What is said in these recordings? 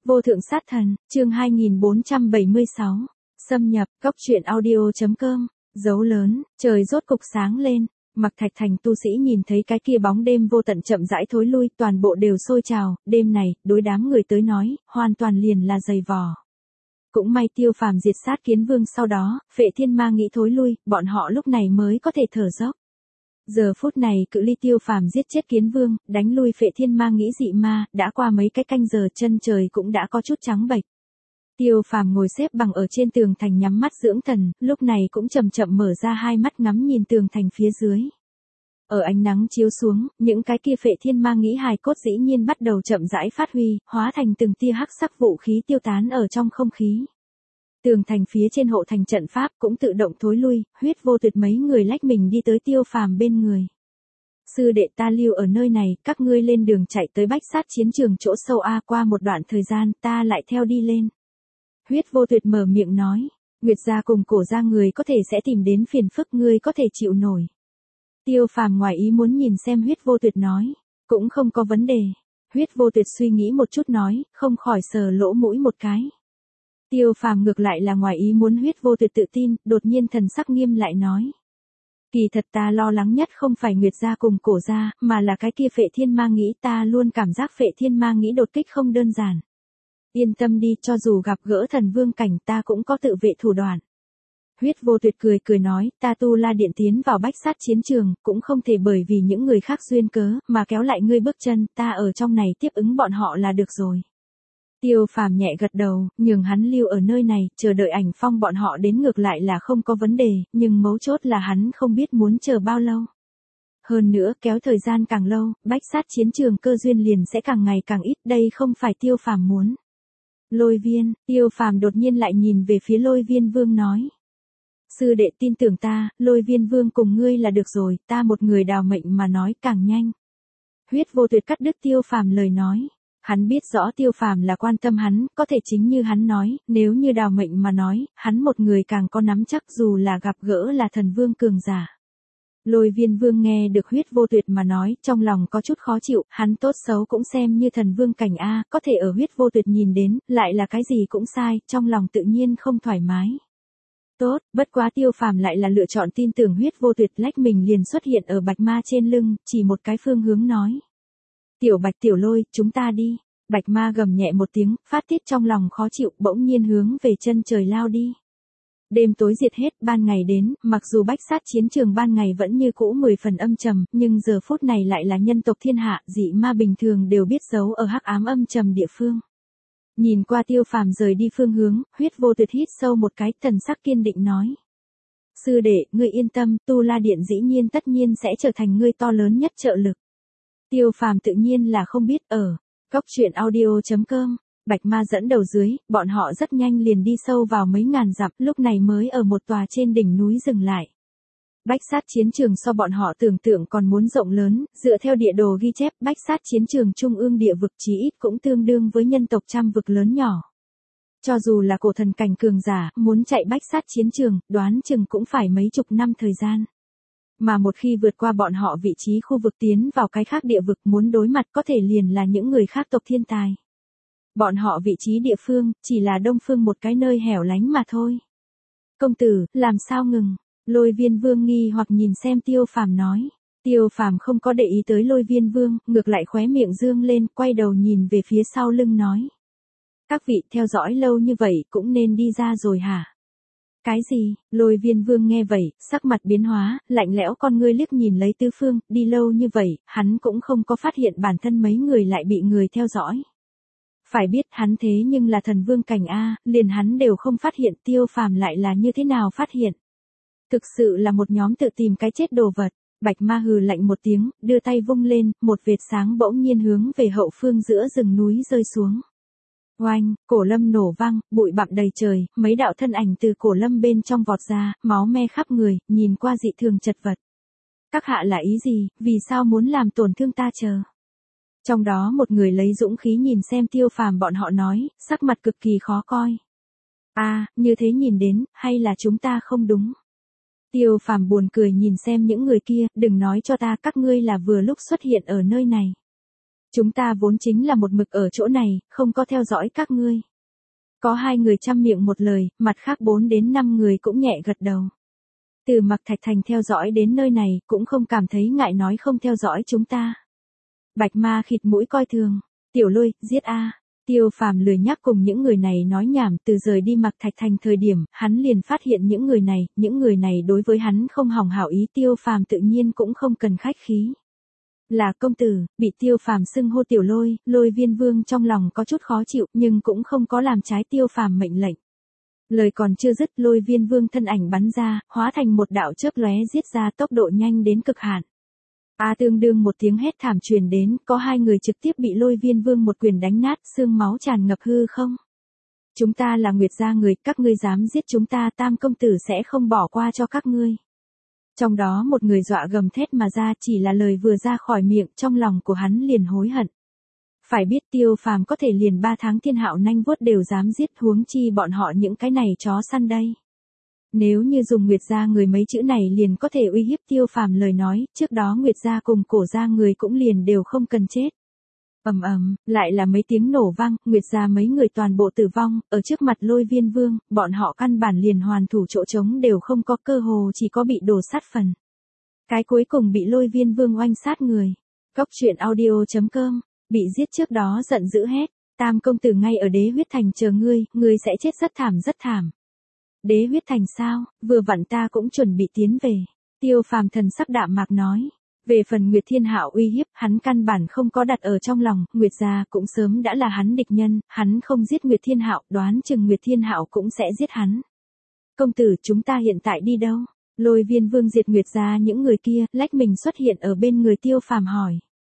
Vô thượng sát thần, chương 2476. Xâm nhập, cốc truyện audio.com. Dấu lớn, trời rốt cục sáng lên. Mặc Thạch Thành tu sĩ nhìn thấy cái kia bóng đêm vô tận chậm rãi thối lui, toàn bộ đều sôi trào. Đêm này, đối đám người tới nói, hoàn toàn liền là dày vò. Cũng may Tiêu Phàm diệt sát Kiến Vương sau đó, Phệ Thiên Ma nghĩ thối lui, bọn họ lúc này mới có thể thở dốc. Giờ phút này cự ly Tiêu Phàm giết chết Kiến Vương, đánh lui Phệ Thiên Ma nghĩ dị ma, đã qua mấy cái canh giờ, chân trời cũng đã có chút trắng bệch. Tiêu Phàm ngồi xếp bằng ở trên tường thành nhắm mắt dưỡng thần, lúc này cũng chậm chậm mở ra hai mắt ngắm nhìn tường thành phía dưới. Ở ánh nắng chiếu xuống, những cái kia Phệ Thiên Ma nghĩ hài cốt dĩ nhiên bắt đầu chậm rãi phát huy, hóa thành từng tia hắc sắc vũ khí tiêu tán ở trong không khí. Tường thành phía trên hộ thành trận pháp cũng tự động thối lui, Huyết Vô Tuyệt mấy người lách mình đi tới Tiêu Phàm bên người. Sư đệ ta lưu ở nơi này, các ngươi lên đường chạy tới Bách Sát chiến trường chỗ sâu A, qua một đoạn thời gian ta lại theo đi lên. Huyết Vô Tuyệt mở miệng nói, Nguyệt gia cùng Cổ gia người có thể sẽ tìm đến phiền phức, ngươi có thể chịu nổi. Tiêu Phàm ngoài ý muốn nhìn xem Huyết Vô Tuyệt nói, cũng không có vấn đề. Huyết Vô Tuyệt suy nghĩ một chút nói, không khỏi sờ lỗ mũi một cái. Tiêu Phàm ngược lại là ngoài ý muốn Huyết Vô Tuyệt tự tin, đột nhiên thần sắc nghiêm lại nói. Kỳ thật ta lo lắng nhất không phải Nguyệt gia cùng Cổ gia, mà là cái kia Phệ Thiên Ma nghĩ, ta luôn cảm giác Phệ Thiên Ma nghĩ đột kích không đơn giản. Yên tâm đi, cho dù gặp gỡ thần vương cảnh ta cũng có tự vệ thủ đoạn. Huyết Vô Tuyệt cười nói, ta Tu La Điện tiến vào Bách Sát chiến trường, cũng không thể bởi vì những người khác duyên cớ, mà kéo lại ngươi bước chân, ta ở trong này tiếp ứng bọn họ là được rồi. Tiêu Phàm nhẹ gật đầu, nhường hắn lưu ở nơi này, chờ đợi Ảnh Phong bọn họ đến ngược lại là không có vấn đề, nhưng mấu chốt là hắn không biết muốn chờ bao lâu. Hơn nữa, kéo thời gian càng lâu, Bách Sát chiến trường cơ duyên liền sẽ càng ngày càng ít, đây không phải Tiêu Phàm muốn. Lôi Viên, Tiêu Phàm đột nhiên lại nhìn về phía Lôi Viên Vương nói. Sư đệ tin tưởng ta, Lôi Viên Vương cùng ngươi là được rồi, ta một người đào mệnh mà nói càng nhanh. Huyết Vô Tuyệt cắt đứt Tiêu Phàm lời nói. Hắn biết rõ Tiêu Phàm là quan tâm hắn, có thể chính như hắn nói, nếu như đào mệnh mà nói, hắn một người càng có nắm chắc dù là gặp gỡ là thần vương cường giả. Lôi Viên Vương nghe được Huyết Vô Tuyệt mà nói, trong lòng có chút khó chịu, hắn tốt xấu cũng xem như thần vương cảnh A, có thể ở Huyết Vô Tuyệt nhìn đến, lại là cái gì cũng sai, trong lòng tự nhiên không thoải mái. Tốt, bất quá Tiêu Phàm lại là lựa chọn tin tưởng Huyết Vô Tuyệt, lách mình liền xuất hiện ở Bạch Ma trên lưng, chỉ một cái phương hướng nói. Tiểu Bạch Tiểu Lôi, chúng ta đi. Bạch Ma gầm nhẹ một tiếng, phát tiết trong lòng khó chịu, bỗng nhiên hướng về chân trời lao đi. Đêm tối diệt hết, ban ngày đến, mặc dù Bách Sát chiến trường ban ngày vẫn như cũ 10 phần âm trầm, nhưng giờ phút này lại là nhân tộc thiên hạ, dị ma bình thường đều biết giấu ở hắc ám âm trầm địa phương. Nhìn qua Tiêu Phàm rời đi phương hướng, Huyết Vô Tuyệt hít sâu một cái, thần sắc kiên định nói. Sư đệ, ngươi yên tâm, Tu La Điện dĩ nhiên tất nhiên sẽ trở thành ngươi to lớn nhất trợ lực. Tiêu Phàm tự nhiên là không biết ở cốc truyện audio.com. Bạch Ma dẫn đầu dưới, bọn họ rất nhanh liền đi sâu vào mấy ngàn dặm, lúc này mới ở một tòa trên đỉnh núi dừng lại. Bách Sát chiến trường so bọn họ tưởng tượng còn muốn rộng lớn, dựa theo địa đồ ghi chép, Bách Sát chiến trường trung ương địa vực chí ít cũng tương đương với nhân tộc trăm vực lớn nhỏ. Cho dù là cổ thần cảnh cường giả, muốn chạy Bách Sát chiến trường, đoán chừng cũng phải mấy chục năm thời gian. Mà một khi vượt qua bọn họ vị trí khu vực tiến vào cái khác địa vực, muốn đối mặt có thể liền là những người khác tộc thiên tài. Bọn họ vị trí địa phương, chỉ là đông phương một cái nơi hẻo lánh mà thôi. Công tử, làm sao ngừng? Lôi Viên Vương nghi hoặc nhìn xem Tiêu Phàm nói. Tiêu Phàm không có để ý tới Lôi Viên Vương, ngược lại khóe miệng dương lên, quay đầu nhìn về phía sau lưng nói. Các vị theo dõi lâu như vậy cũng nên đi ra rồi hả? Cái gì? Lôi Viên Vương nghe vậy, sắc mặt biến hóa, lạnh lẽo con ngươi liếc nhìn lấy tứ phương, đi lâu như vậy, hắn cũng không có phát hiện bản thân mấy người lại bị người theo dõi. Phải biết hắn thế nhưng là thần vương cảnh A, liền hắn đều không phát hiện, Tiêu Phàm lại là như thế nào phát hiện. Thực sự là một nhóm tự tìm cái chết đồ vật. Bạch Ma hừ lạnh một tiếng, đưa tay vung lên, một vệt sáng bỗng nhiên hướng về hậu phương giữa rừng núi rơi xuống. Oanh, cổ lâm nổ vang, bụi bặm đầy trời, mấy đạo thân ảnh từ cổ lâm bên trong vọt ra, máu me khắp người, nhìn qua dị thường chật vật. Các hạ là ý gì, vì sao muốn làm tổn thương ta chờ? Trong đó một người lấy dũng khí nhìn xem Tiêu Phàm bọn họ nói, sắc mặt cực kỳ khó coi. Như thế nhìn đến, hay là chúng ta không đúng? Tiêu Phàm buồn cười nhìn xem những người kia, đừng nói cho ta các ngươi là vừa lúc xuất hiện ở nơi này. Chúng ta vốn chính là một mực ở chỗ này, không có theo dõi các ngươi. Có 2 người chăm miệng một lời, mặt khác 4 đến 5 người cũng nhẹ gật đầu. Từ Mạc Thạch Thành theo dõi đến nơi này, cũng không cảm thấy ngại nói không theo dõi chúng ta. Bạch Ma khịt mũi coi thường, Tiểu Lôi, giết a. Tiêu Phàm lười nhắc cùng những người này nói nhảm, từ rời đi Mạc Thạch Thành thời điểm, hắn liền phát hiện những người này đối với hắn không hỏng hảo ý, Tiêu Phàm tự nhiên cũng không cần khách khí. Là công tử, bị Tiêu Phàm xưng hô Tiểu Lôi, Lôi Viên Vương trong lòng có chút khó chịu, nhưng cũng không có làm trái Tiêu Phàm mệnh lệnh. Lời còn chưa dứt, Lôi Viên Vương thân ảnh bắn ra, hóa thành một đạo chớp lóe giết ra, tốc độ nhanh đến cực hạn. Tương đương một tiếng hét thảm truyền đến, có 2 người trực tiếp bị Lôi Viên Vương một quyền đánh nát, xương máu tràn ngập hư không. Chúng ta là Nguyệt gia người, các ngươi dám giết chúng ta, Tam công tử sẽ không bỏ qua cho các ngươi. Trong đó một người dọa gầm thét mà ra, chỉ là lời vừa ra khỏi miệng, trong lòng của hắn liền hối hận. Phải biết Tiêu Phàm có thể liền 3 tháng thiên hạo nanh vuốt đều dám giết, huống chi bọn họ những cái này chó săn đây. Nếu như dùng Nguyệt gia người mấy chữ này liền có thể uy hiếp Tiêu Phàm lời nói, trước đó Nguyệt gia cùng Cổ gia người cũng liền đều không cần chết. Ầm ầm, lại là mấy tiếng nổ vang, Nguyệt gia mấy người toàn bộ tử vong, ở trước mặt Lôi Viên Vương, bọn họ căn bản liền hoàn thủ chỗ trống đều không có, cơ hồ chỉ có bị đổ sát phần. Cái cuối cùng bị Lôi Viên Vương oanh sát người. Cốc truyện audio.com, bị giết trước đó giận dữ hét, Tam công tử ngay ở Đế Huyết Thành chờ ngươi sẽ chết rất thảm rất thảm. Đế Huyết Thành sao, vừa vặn ta cũng chuẩn bị tiến về. Tiêu Phàm thần sắc đạm mạc nói. Về phần Nguyệt Thiên Hạo uy hiếp, hắn căn bản không có đặt ở trong lòng, Nguyệt gia cũng sớm đã là hắn địch nhân, hắn không giết Nguyệt Thiên Hạo, đoán chừng Nguyệt Thiên Hạo cũng sẽ giết hắn. Công tử, chúng ta hiện tại đi đâu? Lôi Viên Vương diệt Nguyệt gia những người kia, lách mình xuất hiện ở bên người Tiêu Phàm hỏi.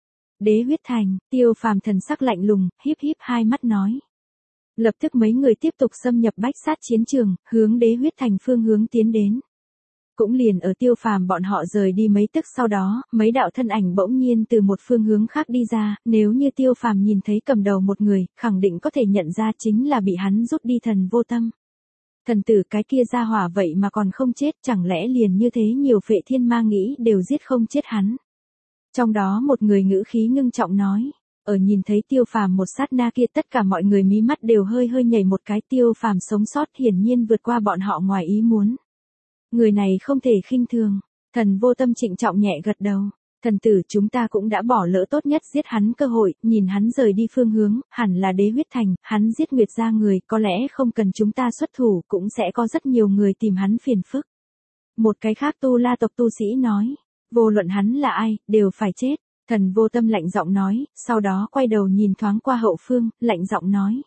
Đế Huyết Thành, Tiêu Phàm thần sắc lạnh lùng, híp híp hai mắt nói. Lập tức mấy người tiếp tục xâm nhập bách sát chiến trường, hướng Đế Huyết Thành phương hướng tiến đến. Cũng liền ở Tiêu Phàm bọn họ rời đi mấy tức sau đó, mấy đạo thân ảnh bỗng nhiên từ một phương hướng khác đi ra, nếu như Tiêu Phàm nhìn thấy cầm đầu một người, khẳng định có thể nhận ra chính là bị hắn rút đi Thần Vô Tâm. Thần tử cái kia ra hỏa vậy mà còn không chết, chẳng lẽ liền như thế nhiều Phệ Thiên Ma nghĩ đều giết không chết hắn. Trong đó một người ngữ khí ngưng trọng nói, ở nhìn thấy Tiêu Phàm một sát na kia tất cả mọi người mí mắt đều hơi hơi nhảy một cái, Tiêu Phàm sống sót hiển nhiên vượt qua bọn họ ngoài ý muốn. Người này không thể khinh thường, Thần Vô Tâm trịnh trọng nhẹ gật đầu, thần tử chúng ta cũng đã bỏ lỡ tốt nhất giết hắn cơ hội, nhìn hắn rời đi phương hướng, hẳn là Đế Huyết Thành, hắn giết Nguyệt gia người, có lẽ không cần chúng ta xuất thủ, cũng sẽ có rất nhiều người tìm hắn phiền phức. Một cái khác Tu La tộc tu sĩ nói, vô luận hắn là ai, đều phải chết, Thần Vô Tâm lạnh giọng nói, sau đó quay đầu nhìn thoáng qua hậu phương, lạnh giọng nói.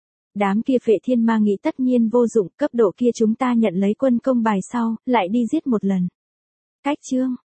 Đám kia Phệ Thiên Ma nghĩ tất nhiên vô dụng, cấp độ kia chúng ta nhận lấy quân công bài sau, lại đi giết một lần. Cách chương